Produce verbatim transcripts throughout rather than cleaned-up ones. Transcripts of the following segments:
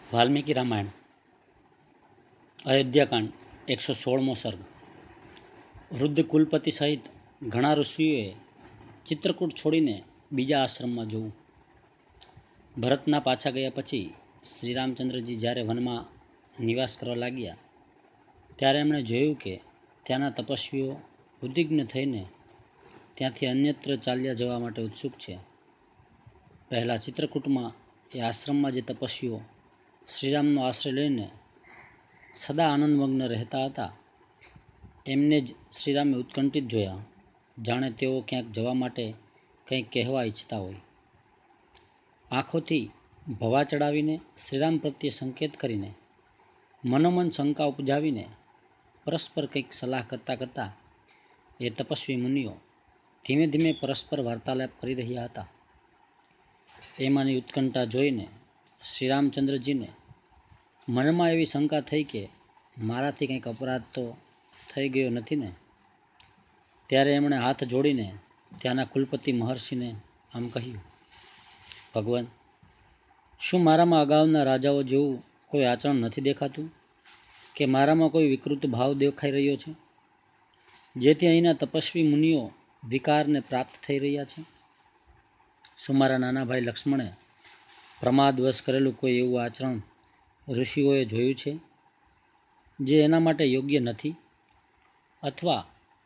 વાલ્મીકી રામાયણ અયોધ્યાકાંડ એકસો સોળમો સર્ગ. વૃદ્ધ કુલપતિ સહિત ઘણા ઋષિઓએ ચિત્રકૂટ છોડીને બીજા આશ્રમમાં જવું. ભરતના પાછા ગયા પછી શ્રી રામચંદ્રજી જ્યારે વનમાં નિવાસ કરવા લાગ્યા ત્યારે એમણે જોયું કે ત્યાંના તપસ્વીઓ ઉદ્વિગ્ન થઈને ત્યાંથી અન્યત્ર ચાલ્યા જવા માટે ઉત્સુક છે. પહેલાં ચિત્રકૂટમાં એ આશ્રમમાં જે તપસ્વીઓ શ્રીરામનો આશ્રય લઈને સદા આનંદમગ્ન રહેતા હતા એમને જ શ્રીરામે ઉત્કંઠિત જોયા, જાણે તેઓ ક્યાંક જવા માટે કંઈક કહેવા ઈચ્છતા હોય. આંખોથી ભવા ચડાવીને શ્રીરામ પ્રત્યે સંકેત કરીને મનોમન શંકા ઉપજાવીને પરસ્પર કંઈક સલાહ કરતાં કરતાં એ તપસ્વી મુનિઓ ધીમે ધીમે પરસ્પર વાર્તાલાપ કરી રહ્યા હતા. એમાંની ઉત્કંઠા જોઈને શ્રીરામચંદ્રજીને મનમાં એવી શંકા થઈ કે મારાથી કંઈક અપરાધ તો થઈ ગયો નથી ને. ત્યારે એમણે હાથ જોડીને ત્યાંના કુલપતિ મહર્ષિને આમ કહ્યું, ભગવાન, શું મારામાં અગાઉના રાજાઓ જેવું કોઈ આચરણ નથી દેખાતું કે મારામાં કોઈ વિકૃત ભાવ દેખાઈ રહ્યો છે, જેથી અહીંના તપસ્વી મુનિઓ વિકારને પ્રાપ્ત થઈ રહ્યા છે? શું મારા નાના ભાઈ લક્ષ્મણે પ્રમાદવશ કરેલું કોઈ એવું આચરણ ઋષિઓએ જોયું છે જે એના માટે યોગ્ય નથી? અથવા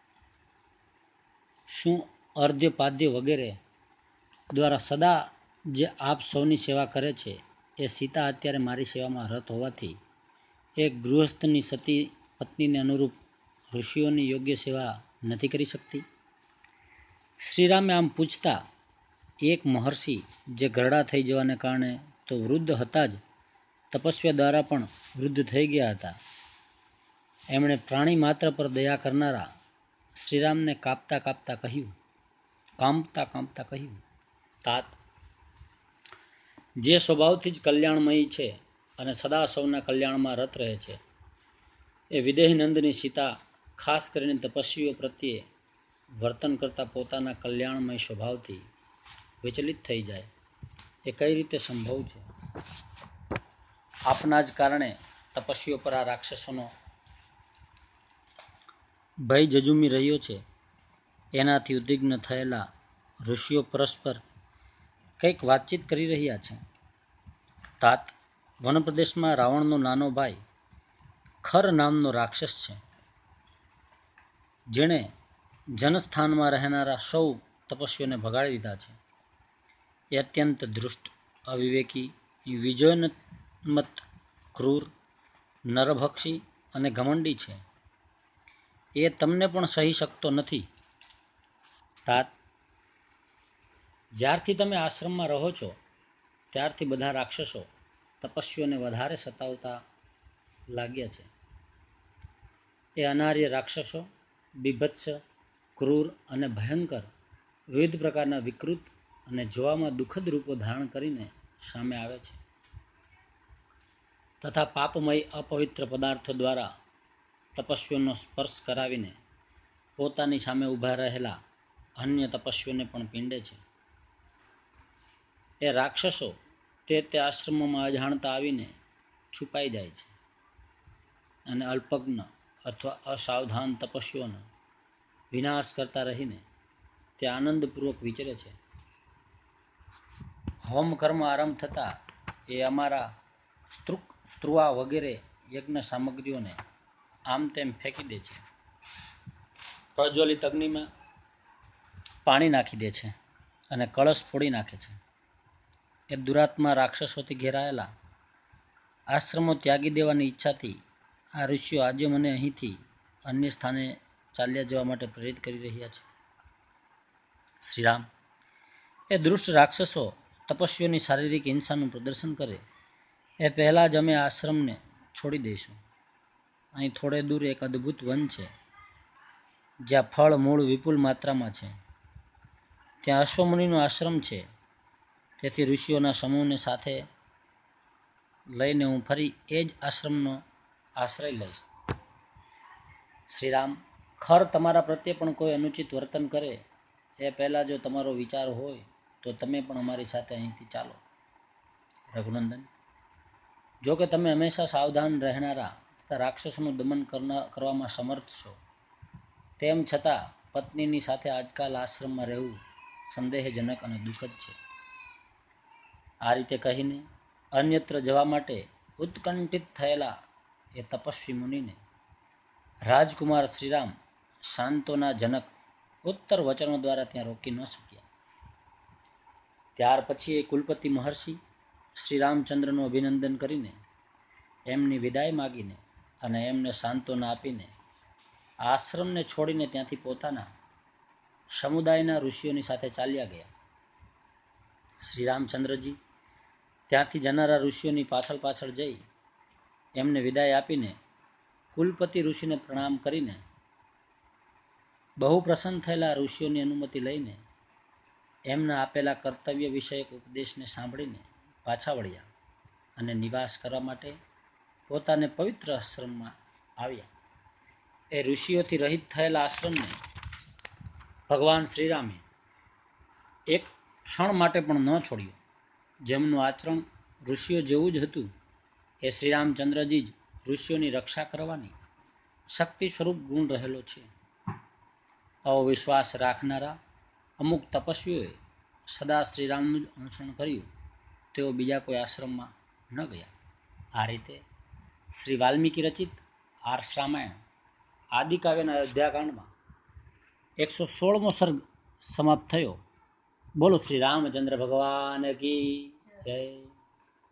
શું અર્ધ્ય પાદ્ય વગેરે દ્વારા સદા જે આપ સૌની સેવા કરે છે એ સીતા અત્યારે મારી સેવામાં રત હોવાથી એક ગૃહસ્થની સતી પત્નીને અનુરૂપ ઋષિઓની યોગ્ય સેવા નથી કરી શકતી? શ્રીરામે આમ પૂછતા એક મહર્ષિ જે ઘરડા થઈ જવાને કારણે તો વૃદ્ધ હતા જ, તપસ્યા દ્વારા પણ વૃદ્ધ થઈ ગયા હતા, એમણે પ્રાણી માત્ર પર દયા કરનારા શ્રીરામને કાપતા કાપતા કહ્યું કાંપતા કાંપતા કહ્યું, તાત, જે સ્વભાવથી જ કલ્યાણમયી છે અને સદા સૌના કલ્યાણમાં રત રહે છે, એ વિદેહી નંદની સીતા ખાસ કરીને તપસ્વીઓ પ્રત્યે વર્તન કરતા પોતાના કલ્યાણમય સ્વભાવથી વિચલિત થઈ જાય એ કઈ રીતે સંભવ છે? આપના જ કારણે તપસ્વીઓ પર આ રાક્ષસોનો ભય જજુમી રહ્યો છે. એનાથી ઉદ્વિગ્ન થયેલા ઋષિઓ પરસ્પર કંઈક વાતચીત કરી રહ્યા છે. તાત, વનપ્રદેશમાં રાવણનો નાનો ભાઈ ખર નામનો રાક્ષસ છે, જેણે જનસ્થાનમાં રહેનારા સૌ તપસ્વીઓને ભગાડી દીધા છે. એ અત્યંત દૃષ્ટ, અવિવેકી, વિજયોન્મત્ત, ક્રૂર, નરભક્ષી અને ઘમંડી છે. એ તમને પણ સહી શકતો નથી. તાત, જ્યારથી તમે આશ્રમમાં રહો છો ત્યારથી બધા રાક્ષસો તપસ્વીઓને વધારે સતાવતા લાગ્યા છે. એ અનાર્ય રાક્ષસો બીભત્સ, ક્રૂર અને ભયંકર વિવિધ પ્રકારના વિકૃત અને જોવામાં દુઃખદ રૂપો ધારણ કરીને સામે આવે છે, તથા પાપમય અપવિત્ર પદાર્થો દ્વારા તપસ્વીઓનો સ્પર્શ કરાવીને પોતાની સામે ઊભા રહેલા અન્ય તપસ્વીઓને પણ પીંડે છે. એ રાક્ષસો તે તે આશ્રમોમાં અજાણતા આવીને છુપાઈ જાય છે અને અલ્પજ્ઞ અથવા અસાવધાન તપસ્વીઓનો વિનાશ કરતા રહીને તે આનંદપૂર્વક વિચરે છે. હોમ કર્મ આરંભ થતાં એ અમારા સ્ત્રુક સ્ત્રુવા વગેરે યજ્ઞ સામગ્રીઓને આમ તેમ ફેંકી દે છે, પ્રજ્વલિત અગ્નિમાં પાણી નાખી દે છે અને કળશ ફોડી નાખે છે. એ દુરાત્મા રાક્ષસોથી ઘેરાયેલા આશ્રમો ત્યાગી દેવાની ઈચ્છાથી આ ઋષિઓ આજે મને અહીંથી અન્ય સ્થાને ચાલ્યા જવા માટે પ્રેરિત કરી રહ્યા છે. શ્રીરામ, એ દુષ્ટ રાક્ષસો તપસ્વીઓની શારીરિક હિંસાનું પ્રદર્શન કરે એ પહેલાં જ અમે આશ્રમને છોડી દઈશું. અહીં થોડે દૂર એક અદ્ભુત વન છે, જ્યાં ફળ મૂળ વિપુલ માત્રામાં છે. ત્યાં અશ્વમુનિનો આશ્રમ છે, તેથી ઋષિઓના સમૂહને સાથે લઈને હું ફરી એ જ આશ્રમનો આશ્રય લઈશ. શ્રીરામ, ખર તમારા પ્રત્યે પણ કોઈ અનુચિત વર્તન કરે એ પહેલાં જો તમારો વિચાર હોય તો તમે પણ અમારી સાથે અહીંથી ચાલો. રઘુનંદન, જો કે તમે હંમેશા સાવધાન રહેનારા તથા રાક્ષસોનું દમન કરવામાં સમર્થ છો, તેમ છતાં પત્નીની સાથે આજકાલ આશ્રમમાં રહેવું સંદેહજનક અને દુઃખદ છે. આ રીતે કહીને અન્યત્ર જવા માટે ઉત્કંઠિત થયેલા એ તપસ્વી મુનિને રાજકુમાર શ્રીરામ શાંતોના જનક ઉત્તર વચનો દ્વારા ત્યાં રોકી ન શક્યા. ત્યાર પછી એ કુલપતિ મહર્ષિ શ્રીરામચંદ્રનું અભિનંદન કરીને એમની વિદાય માગીને અને એમને સાંત્વના આપીને આશ્રમને છોડીને ત્યાંથી પોતાના સમુદાયના ઋષિઓની સાથે ચાલ્યા ગયા. શ્રીરામચંદ્રજી ત્યાંથી જનારા ઋષિઓની પાછળ પાછળ જઈ એમને વિદાય આપીને કુલપતિ ઋષિને પ્રણામ કરીને બહુ પ્રસન્ન થયેલા ઋષિઓની અનુમતિ લઈને એમના આપેલા કર્તવ્ય વિષયક ઉપદેશને સાંભળીને પાછા વળ્યા અને નિવાસ કરવા માટે પોતાને પવિત્ર આશ્રમમાં આવ્યા. એ ઋષિઓથી રહિત થયેલા આશ્રમને ભગવાન શ્રીરામે એક ક્ષણ માટે પણ ન છોડ્યો. જેમનું આચરણ ઋષિઓ જેવું જ હતું એ શ્રીરામચંદ્રજી જ ઋષિઓની રક્ષા કરવાની શક્તિ સ્વરૂપ ગુણ રહેલો છે. આવો વિશ્વાસ રાખનારા અમુક તપસ્વીઓએ સદા શ્રીરામનું જ અનુસરણ કર્યું. તેઓ બીજા કોઈ આશ્રમમાં ન ગયા. આ રીતે શ્રી વાલ્મીકી રચિત આર્ષ રામાયણ આદિકાવ્યના અયોધ્યાકાંડમાં એકસો સોળમો સર્ગ સમાપ્ત થયો. બોલો શ્રી રામચંદ્ર ભગવાન કી જય.